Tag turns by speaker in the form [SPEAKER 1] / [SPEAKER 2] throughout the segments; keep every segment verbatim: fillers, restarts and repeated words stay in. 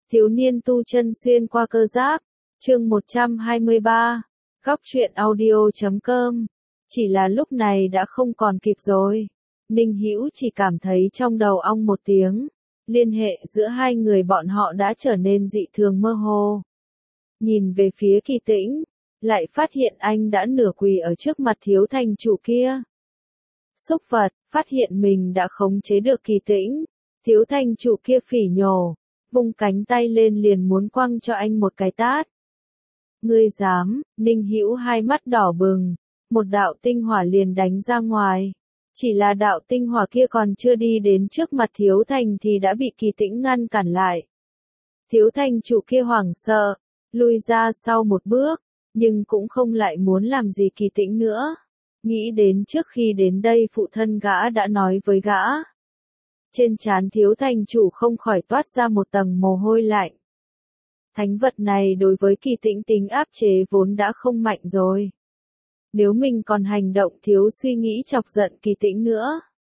[SPEAKER 1] Thiếu niên tu chân xuyên qua cơ giáp, chương một trăm hai mươi ba, góc truyện audio chấm com. Chỉ là lúc này đã không còn kịp rồi. Ninh Hữu chỉ cảm thấy trong đầu ong một tiếng, liên hệ giữa hai người bọn họ đã trở nên dị thường mơ hồ. Nhìn về phía Kỳ Tĩnh, lại phát hiện anh đã nửa quỳ ở trước mặt thiếu thành chủ kia. Xúc vật, phát hiện mình đã khống chế được Kỳ Tĩnh, thiếu thành chủ kia phỉ nhổ, vung cánh tay lên liền muốn quăng cho anh một cái tát. Ngươi dám? Ninh Hữu hai mắt đỏ bừng, một đạo tinh hỏa liền đánh ra ngoài. Chỉ là đạo tinh hỏa kia còn chưa đi đến trước mặt thiếu thành thì đã bị Kỳ Tĩnh ngăn cản lại. Thiếu thành chủ kia hoảng sợ, lui ra sau một bước, nhưng cũng không lại muốn làm gì Kỳ Tĩnh nữa. Nghĩ đến trước khi đến đây phụ thân gã đã nói với gã. Trên trán thiếu thành chủ không khỏi toát ra một tầng mồ hôi lạnh. Thánh vật này đối với Kỳ Tĩnh tính áp chế vốn đã không mạnh rồi. Nếu mình còn hành động thiếu suy nghĩ chọc giận Kỳ Tĩnh nữa,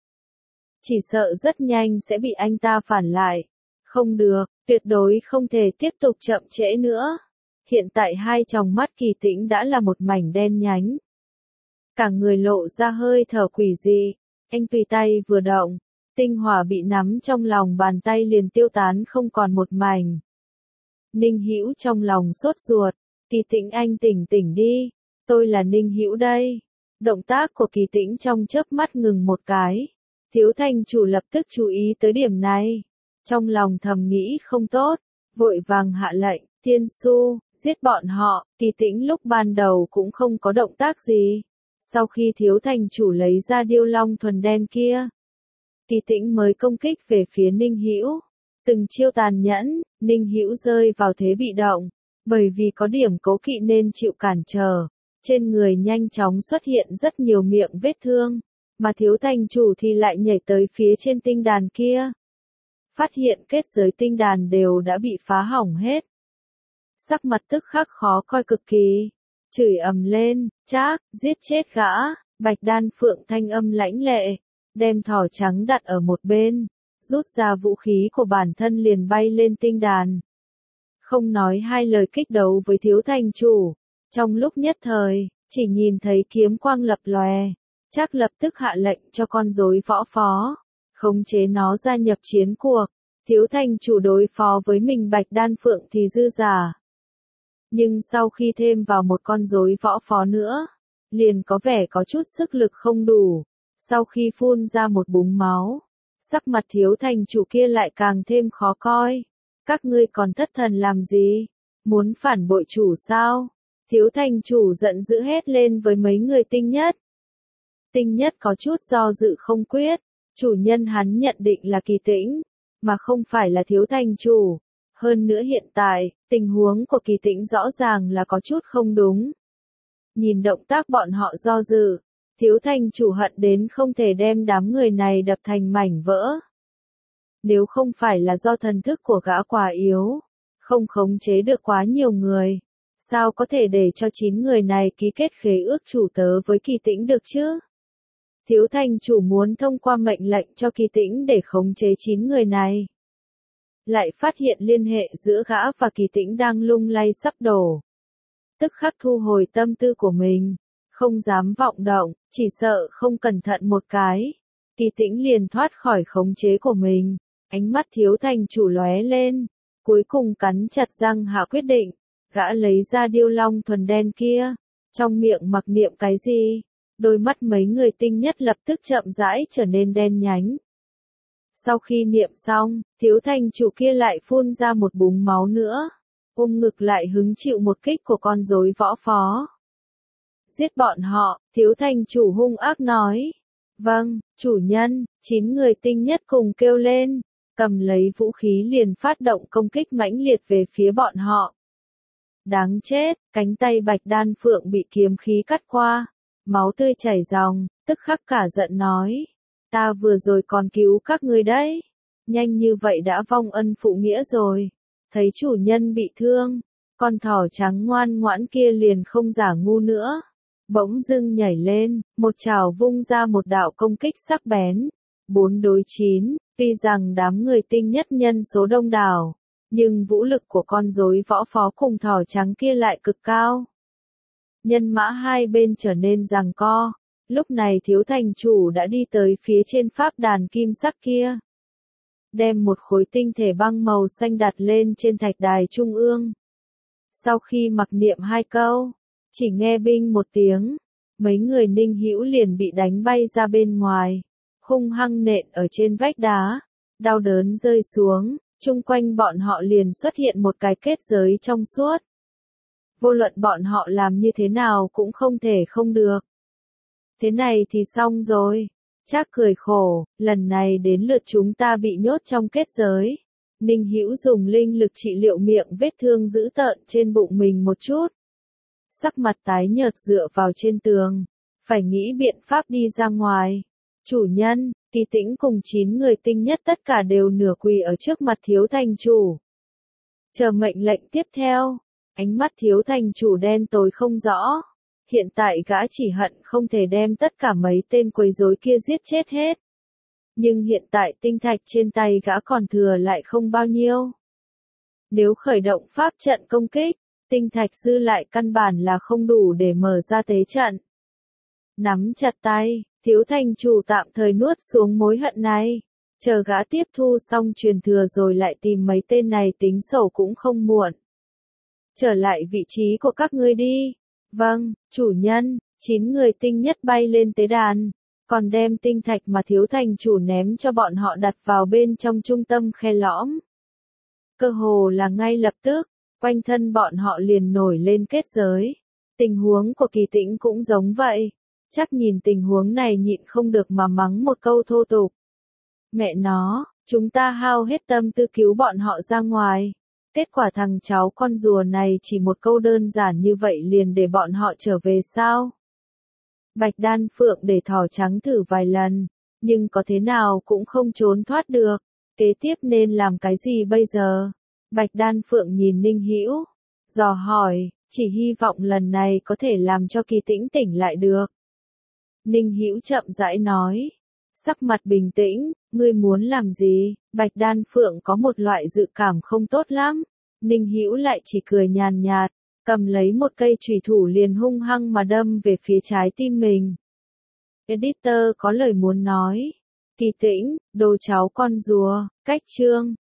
[SPEAKER 1] chỉ sợ rất nhanh sẽ bị anh ta phản lại. Không được, tuyệt đối không thể tiếp tục chậm trễ nữa. Hiện tại hai tròng mắt Kỳ Tĩnh đã là một mảnh đen nhánh. Cả người lộ ra hơi thở quỷ dị, anh tùy tay vừa động, tinh hỏa bị nắm trong lòng bàn tay liền tiêu tán không còn một mảnh. Ninh Hữu trong lòng sốt ruột, Kỳ Tĩnh anh tỉnh tỉnh đi, tôi là Ninh Hữu đây. Động tác của Kỳ Tĩnh trong chớp mắt ngừng một cái, thiếu thành chủ lập tức chú ý tới điểm này. Trong lòng thầm nghĩ không tốt, vội vàng hạ lệnh, Thiên Su, giết bọn họ. Kỳ Tĩnh lúc ban đầu cũng không có động tác gì. Sau khi thiếu thành chủ lấy ra điêu long thuần đen kia, Kỳ Tĩnh mới công kích về phía Ninh Hữu. Từng chiêu tàn nhẫn, Ninh Hữu rơi vào thế bị động, bởi vì có điểm cố kỵ nên chịu cản trở. Trên người nhanh chóng xuất hiện rất nhiều miệng vết thương, mà thiếu thành chủ thì lại nhảy tới phía trên tinh đàn kia. Phát hiện kết giới tinh đàn đều đã bị phá hỏng hết. Sắc mặt tức khắc khó coi cực kỳ, chửi ầm lên, Trác, giết chết gã. Bạch Đan Phượng thanh âm lãnh lệ, đem thỏ trắng đặt ở một bên, rút ra vũ khí của bản thân liền bay lên tinh đàn. Không nói hai lời kích đấu với thiếu thành chủ, trong lúc nhất thời, chỉ nhìn thấy kiếm quang lập lòe, Trác lập tức hạ lệnh cho con rối võ phó, khống chế nó gia nhập chiến cuộc. Thiếu thành chủ đối phó với mình Bạch Đan Phượng thì dư giả. Nhưng sau khi thêm vào một con rối võ phó nữa, liền có vẻ có chút sức lực không đủ. Sau khi phun ra một búng máu, sắc mặt thiếu thành chủ kia lại càng thêm khó coi. Các ngươi còn thất thần làm gì? Muốn phản bội chủ sao? Thiếu thành chủ giận dữ hét lên với mấy người tinh nhất. Tinh nhất có chút do dự không quyết, chủ nhân hắn nhận định là Kỳ Tĩnh, mà không phải là thiếu thành chủ. Hơn nữa hiện tại, tình huống của Kỳ Tĩnh rõ ràng là có chút không đúng. Nhìn động tác bọn họ do dự, thiếu thành chủ hận đến không thể đem đám người này đập thành mảnh vỡ. Nếu không phải là do thần thức của gã quá yếu, không khống chế được quá nhiều người, sao có thể để cho chín người này ký kết khế ước chủ tớ với Kỳ Tĩnh được chứ? Thiếu thành chủ muốn thông qua mệnh lệnh cho Kỳ Tĩnh để khống chế chín người này. Lại phát hiện liên hệ giữa gã và Kỳ Tĩnh đang lung lay sắp đổ. Tức khắc thu hồi tâm tư của mình, không dám vọng động, chỉ sợ không cẩn thận một cái, Kỳ Tĩnh liền thoát khỏi khống chế của mình. Ánh mắt thiếu thành chủ lóe lên, cuối cùng cắn chặt răng hạ quyết định, gã lấy ra điêu long thuần đen kia, trong miệng mặc niệm cái gì, đôi mắt mấy người tinh nhất lập tức chậm rãi trở nên đen nhánh. Sau khi niệm xong, thiếu thành chủ kia lại phun ra một búng máu nữa, ôm ngực lại hứng chịu một kích của con rối võ phó. Giết bọn họ, thiếu thành chủ hung ác nói. Vâng, chủ nhân. Chín người tinh nhất cùng kêu lên, cầm lấy vũ khí liền phát động công kích mãnh liệt về phía bọn họ. Đáng chết, cánh tay Bạch Đan Phượng bị kiếm khí cắt qua, máu tươi chảy ròng, tức khắc cả giận nói. Ta vừa rồi còn cứu các ngươi đấy, nhanh như vậy đã vong ân phụ nghĩa rồi. Thấy chủ nhân bị thương, con thỏ trắng ngoan ngoãn kia liền không giả ngu nữa. Bỗng dưng nhảy lên, một chảo vung ra một đạo công kích sắc bén. Bốn đối chín, tuy rằng đám người tinh nhất nhân số đông đảo, Nhưng vũ lực của con rối võ phó cùng thỏ trắng kia lại cực cao. Nhân mã hai bên trở nên giằng co, lúc này thiếu thành chủ đã đi tới phía trên pháp đàn kim sắc kia. Đem một khối tinh thể băng màu xanh đặt lên trên thạch đài trung ương. Sau khi mặc niệm hai câu, chỉ nghe binh một tiếng, mấy người Ninh Hữu liền bị đánh bay ra bên ngoài, hung hăng nện ở trên vách đá, đau đớn rơi xuống, chung quanh bọn họ liền xuất hiện một cái kết giới trong suốt. Vô luận bọn họ làm như thế nào cũng không thể không được. Thế này thì xong rồi. Trác cười khổ, lần này đến lượt chúng ta bị nhốt trong kết giới. Ninh Hữu dùng linh lực trị liệu miệng vết thương dữ tợn trên bụng mình một chút. Sắc mặt tái nhợt dựa vào trên tường, phải nghĩ biện pháp đi ra ngoài. Chủ nhân, Kỳ Tĩnh cùng chín người tinh nhất tất cả đều nửa quỳ ở trước mặt thiếu thành chủ. Chờ mệnh lệnh tiếp theo, ánh mắt thiếu thành chủ đen tối không rõ. Hiện tại gã chỉ hận không thể đem tất cả mấy tên quấy rối kia giết chết hết. Nhưng hiện tại tinh thạch trên tay gã còn thừa lại không bao nhiêu. Nếu khởi động pháp trận công kích, tinh thạch dư lại căn bản là không đủ để mở ra tế trận. Nắm chặt tay, thiếu thành chủ tạm thời nuốt xuống mối hận này. Chờ gã tiếp thu xong truyền thừa rồi lại tìm mấy tên này tính sổ cũng không muộn. Trở lại vị trí của các ngươi đi. Vâng, chủ nhân, chín người tinh nhất bay lên tế đàn, còn đem tinh thạch mà thiếu thành chủ ném cho bọn họ đặt vào bên trong trung tâm khe lõm. Cơ hồ là ngay lập tức, quanh thân bọn họ liền nổi lên kết giới. Tình huống của Kỳ Tĩnh cũng giống vậy, chắc nhìn tình huống này nhịn không được mà mắng một câu thô tục. Mẹ nó, chúng ta hao hết tâm tư cứu bọn họ ra ngoài. Kết quả thằng cháu con rùa này chỉ một câu đơn giản như vậy liền để bọn họ trở về sao? Bạch Đan Phượng để thỏ trắng thử vài lần, nhưng có thế nào cũng không trốn thoát được. Kế tiếp nên làm cái gì bây giờ? Bạch Đan Phượng nhìn Ninh Hữu, dò hỏi, chỉ hy vọng lần này có thể làm cho Kỳ Tĩnh tỉnh lại được. Ninh Hữu chậm rãi nói, sắc mặt bình tĩnh, ngươi muốn làm gì? Bạch Đan Phượng có một loại dự cảm không tốt lắm. Ninh Hữu lại chỉ cười nhàn nhạt, cầm lấy một cây chùy thủ liền hung hăng mà đâm về phía trái tim mình. Editor có lời muốn nói. Kỳ Tĩnh, đồ cháu con rùa, cách chương.